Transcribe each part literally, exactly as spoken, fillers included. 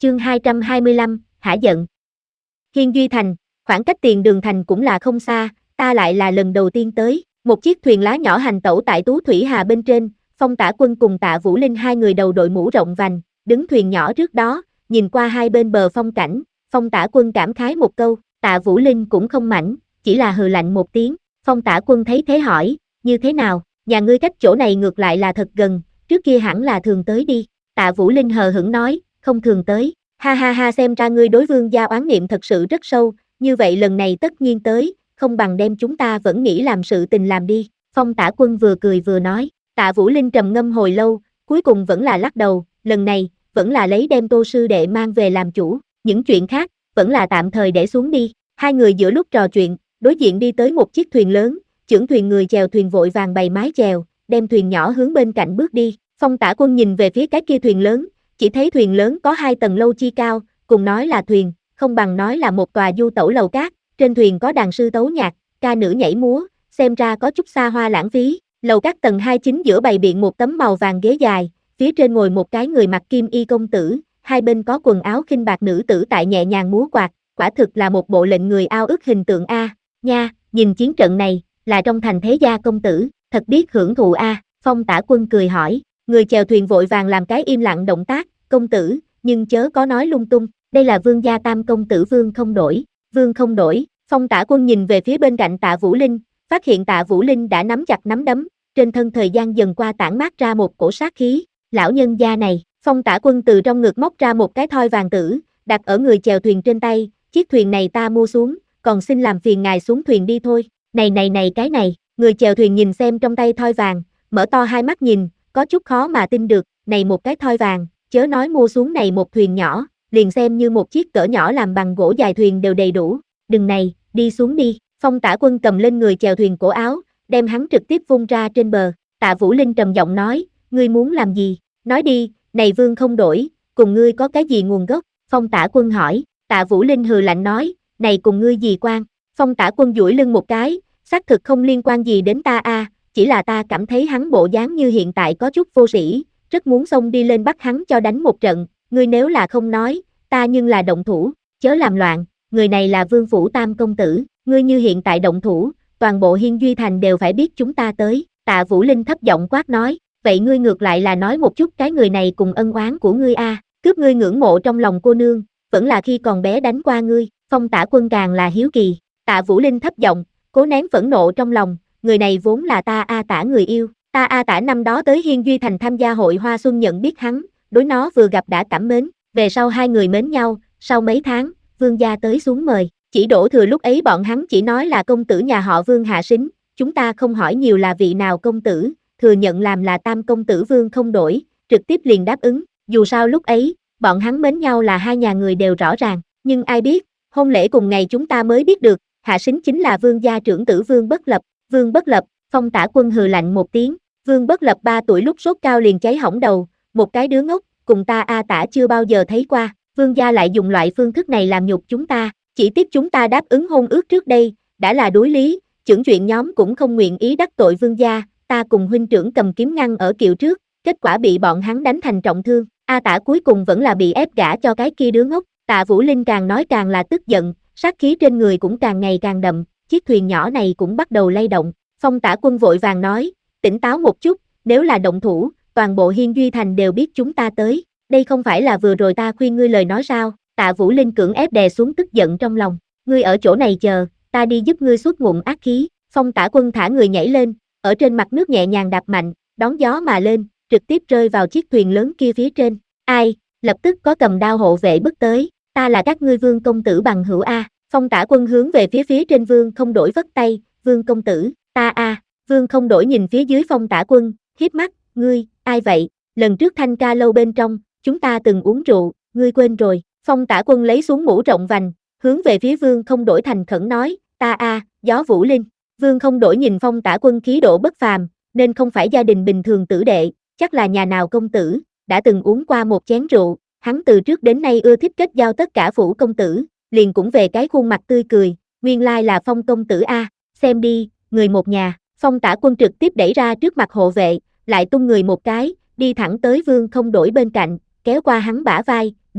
Chương hai trăm hai mươi lăm, hả giận. Hiên Duy Thành, khoảng cách tiền đường thành cũng là không xa, ta lại là lần đầu tiên tới. Một chiếc thuyền lá nhỏ hành tẩu tại Tú Thủy Hà bên trên, Phong Tả Quân cùng Tạ Vũ Linh hai người đầu đội mũ rộng vành, đứng thuyền nhỏ trước đó, nhìn qua hai bên bờ phong cảnh, Phong Tả Quân cảm khái một câu, Tạ Vũ Linh cũng không mảnh, chỉ là hừ lạnh một tiếng. Phong Tả Quân thấy thế hỏi, như thế nào, nhà ngươi cách chỗ này ngược lại là thật gần, trước kia hẳn là thường tới đi. Tạ Vũ Linh hờ hững nói, không thường tới, ha ha ha, xem ra ngươi đối Vương gia oán niệm thật sự rất sâu, như vậy lần này tất nhiên tới, không bằng đem chúng ta vẫn nghĩ làm sự tình làm đi. Phong Tả Quân vừa cười vừa nói. Tạ Vũ Linh trầm ngâm hồi lâu, cuối cùng vẫn là lắc đầu, lần này, vẫn là lấy đem Tô sư đệ mang về làm chủ, những chuyện khác, vẫn là tạm thời để xuống đi. Hai người giữa lúc trò chuyện, đối diện đi tới một chiếc thuyền lớn, chưởng thuyền người chèo thuyền vội vàng bày mái chèo, đem thuyền nhỏ hướng bên cạnh bước đi. Phong Tả Quân nhìn về phía cái kia thuyền lớn, chỉ thấy thuyền lớn có hai tầng lâu chi cao, cùng nói là thuyền, không bằng nói là một tòa du tẩu lầu cát, trên thuyền có đàn sư tấu nhạc, ca nữ nhảy múa, xem ra có chút xa hoa lãng phí. Lầu các tầng hai chính giữa bày biện một tấm màu vàng ghế dài, phía trên ngồi một cái người mặc kim y công tử, hai bên có quần áo khinh bạc nữ tử tại nhẹ nhàng múa quạt, quả thực là một bộ lệnh người ao ước hình tượng a. Nha, nhìn chiến trận này, là trong thành thế gia công tử, thật biết hưởng thụ a. Phong Tả Quân cười hỏi, người chèo thuyền vội vàng làm cái im lặng động tác, công tử, nhưng chớ có nói lung tung, đây là Vương gia tam công tử Vương Không Đổi. Vương Không Đổi. Phong Tả Quân nhìn về phía bên cạnh Tạ Vũ Linh, phát hiện Tạ Vũ Linh đã nắm chặt nắm đấm, trên thân thời gian dần qua tản mát ra một cổ sát khí. Lão nhân gia này. Phong Tả Quân từ trong ngực móc ra một cái thoi vàng tử, đặt ở người chèo thuyền trên tay, chiếc thuyền này ta mua xuống, còn xin làm phiền ngài xuống thuyền đi thôi. Này này này cái này, người chèo thuyền nhìn xem trong tay thoi vàng, mở to hai mắt nhìn, có chút khó mà tin được, này một cái thoi vàng, chớ nói mua xuống này một thuyền nhỏ, liền xem như một chiếc cỡ nhỏ làm bằng gỗ dài thuyền đều đầy đủ. Đừng này, đi xuống đi. Phong Tả Quân cầm lên người chèo thuyền cổ áo, đem hắn trực tiếp vung ra trên bờ. Tạ Vũ Linh trầm giọng nói, ngươi muốn làm gì? Nói đi, này Vương Không Đổi, cùng ngươi có cái gì nguồn gốc? Phong Tả Quân hỏi. Tạ Vũ Linh hừ lạnh nói, này cùng ngươi gì quan? Phong Tả Quân duỗi lưng một cái, xác thực không liên quan gì đến ta a, chỉ là ta cảm thấy hắn bộ dáng như hiện tại có chút vô sĩ, rất muốn xông đi lên bắt hắn cho đánh một trận, ngươi nếu là không nói, ta nhưng là động thủ, chớ làm loạn, người này là Vương phủ tam công tử, ngươi như hiện tại động thủ, toàn bộ Hiên Duy Thành đều phải biết chúng ta tới. Tạ Vũ Linh thấp giọng quát nói, vậy ngươi ngược lại là nói một chút cái người này cùng ân oán của ngươi a, cướp ngươi ngưỡng mộ trong lòng cô nương, vẫn là khi còn bé đánh qua ngươi. Phong Tả Quân càng là hiếu kỳ. Tạ Vũ Linh thấp giọng, cố nén phẫn nộ trong lòng, người này vốn là ta A Tả người yêu, ta A Tả năm đó tới Hiên Duy Thành tham gia hội Hoa Xuân nhận biết hắn, đối nó vừa gặp đã cảm mến, về sau hai người mến nhau, sau mấy tháng, Vương gia tới xuống mời, chỉ đổ thừa lúc ấy bọn hắn chỉ nói là công tử nhà họ Vương hạ sính, chúng ta không hỏi nhiều là vị nào công tử, thừa nhận làm là tam công tử Vương Không Đổi, trực tiếp liền đáp ứng, dù sao lúc ấy, bọn hắn mến nhau là hai nhà người đều rõ ràng, nhưng ai biết, hôn lễ cùng ngày chúng ta mới biết được, hạ sính chính là Vương gia trưởng tử Vương Bất Lập. Vương Bất Lập. Phong Tả Quân hừ lạnh một tiếng, Vương Bất Lập ba tuổi lúc sốt cao liền cháy hỏng đầu, một cái đứa ngốc, cùng ta A Tả chưa bao giờ thấy qua, Vương gia lại dùng loại phương thức này làm nhục chúng ta, chỉ tiếp chúng ta đáp ứng hôn ước trước đây, đã là đối lý, chưởng chuyện nhóm cũng không nguyện ý đắc tội Vương gia, ta cùng huynh trưởng cầm kiếm ngăn ở kiệu trước, kết quả bị bọn hắn đánh thành trọng thương, A Tả cuối cùng vẫn là bị ép gả cho cái kia đứa ngốc. Tạ Vũ Linh càng nói càng là tức giận, sát khí trên người cũng càng ngày càng đậm, chiếc thuyền nhỏ này cũng bắt đầu lay động. Phong Tả Quân vội vàng nói, tỉnh táo một chút, nếu là động thủ, toàn bộ Hiên Duy Thành đều biết chúng ta tới, đây không phải là vừa rồi ta khuyên ngươi lời nói sao? Tạ Vũ Linh cưỡng ép đè xuống tức giận trong lòng, ngươi ở chỗ này chờ, ta đi giúp ngươi xuất ngụm ác khí. Phong Tả Quân thả người nhảy lên, ở trên mặt nước nhẹ nhàng đạp mạnh, đón gió mà lên, trực tiếp rơi vào chiếc thuyền lớn kia phía trên. Ai? Lập tức có cầm đao hộ vệ bước tới, ta là các ngươi Vương công tử bằng hữu a. Phong Tả Quân hướng về phía phía trên Vương Không Đổi vất tay, Vương công tử, ta a. Vương Không Đổi nhìn phía dưới Phong Tả Quân, hiếp mắt, ngươi, ai vậy? Lần trước thanh ca lâu bên trong, chúng ta từng uống rượu, ngươi quên rồi. Phong Tả Quân lấy xuống mũ rộng vành, hướng về phía Vương Không Đổi thành khẩn nói, ta a, Gió Vũ Linh. Vương Không Đổi nhìn Phong Tả Quân khí độ bất phàm, nên không phải gia đình bình thường tử đệ, chắc là nhà nào công tử, đã từng uống qua một chén rượu, hắn từ trước đến nay ưa thích kết giao tất cả phủ công tử, liền cũng về cái khuôn mặt tươi cười, nguyên lai là Phong công tử a, xem đi, người một nhà. Phong Tả Quân trực tiếp đẩy ra trước mặt hộ vệ, lại tung người một cái, đi thẳng tới Vương Không Đổi bên cạnh, kéo qua hắn bả vai, đến,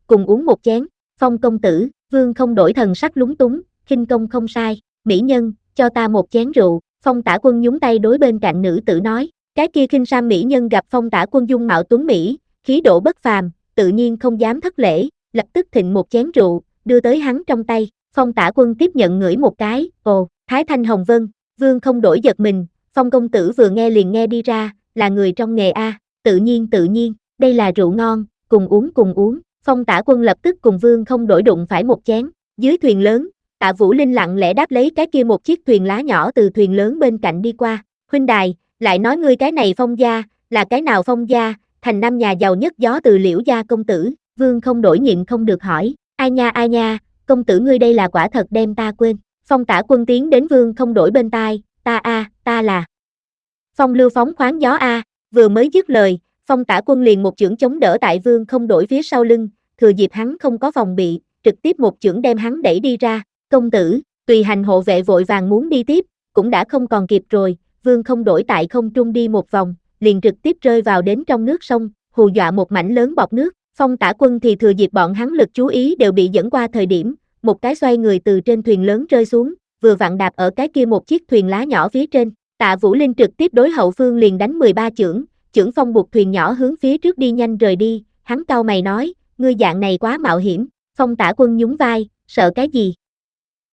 cùng uống một chén. Phong công tử, Vương không đổi thần sắc lúng túng, khinh công không sai, mỹ nhân, cho ta một chén rượu. Phong Tả Quân nhúng tay đối bên cạnh nữ tử nói, cái kia khinh sam mỹ nhân gặp Phong Tả Quân dung mạo tuấn mỹ, khí độ bất phàm, tự nhiên không dám thất lễ, lập tức thịnh một chén rượu, đưa tới hắn trong tay. Phong Tả Quân tiếp nhận ngửi một cái, ồ, Thái Thanh Hồng Vân. Vương không đổi giật mình, Phong công tử vừa nghe liền nghe đi ra, là người trong nghề a, tự nhiên tự nhiên, đây là rượu ngon, cùng uống cùng uống. Phong Tả Quân lập tức cùng Vương không đổi đụng phải một chén. Dưới thuyền lớn, Tạ Vũ Linh lặng lẽ đáp lấy cái kia một chiếc thuyền lá nhỏ từ thuyền lớn bên cạnh đi qua. Huynh đài, lại nói ngươi cái này Phong gia, là cái nào Phong gia, thành năm nhà giàu nhất gió từ Liễu gia công tử. Vương không đổi nhịn không được hỏi, ai nha ai nha, công tử ngươi đây là quả thật đem ta quên. Phong Tả Quân tiến đến Vương không đổi bên tai, ta a, ta là Phong Lưu phóng khoáng gió a. Vừa mới dứt lời, Phong Tả Quân liền một chưởng chống đỡ tại Vương không đổi phía sau lưng, thừa dịp hắn không có phòng bị, trực tiếp một chưởng đem hắn đẩy đi ra. Công tử, tùy hành hộ vệ vội vàng muốn đi tiếp, cũng đã không còn kịp rồi. Vương không đổi tại không trung đi một vòng, liền trực tiếp rơi vào đến trong nước sông, hù dọa một mảnh lớn bọt nước. Phong Tả Quân thì thừa dịp bọn hắn lực chú ý đều bị dẫn qua thời điểm, một cái xoay người từ trên thuyền lớn rơi xuống, vừa vặn đạp ở cái kia một chiếc thuyền lá nhỏ phía trên. Tạ Vũ Linh trực tiếp đối hậu phương liền đánh mười ba chưởng, chưởng phong buộc thuyền nhỏ hướng phía trước đi nhanh rời đi. Hắn cau mày nói, ngươi dạng này quá mạo hiểm. Phong Tả Quân nhún vai, sợ cái gì?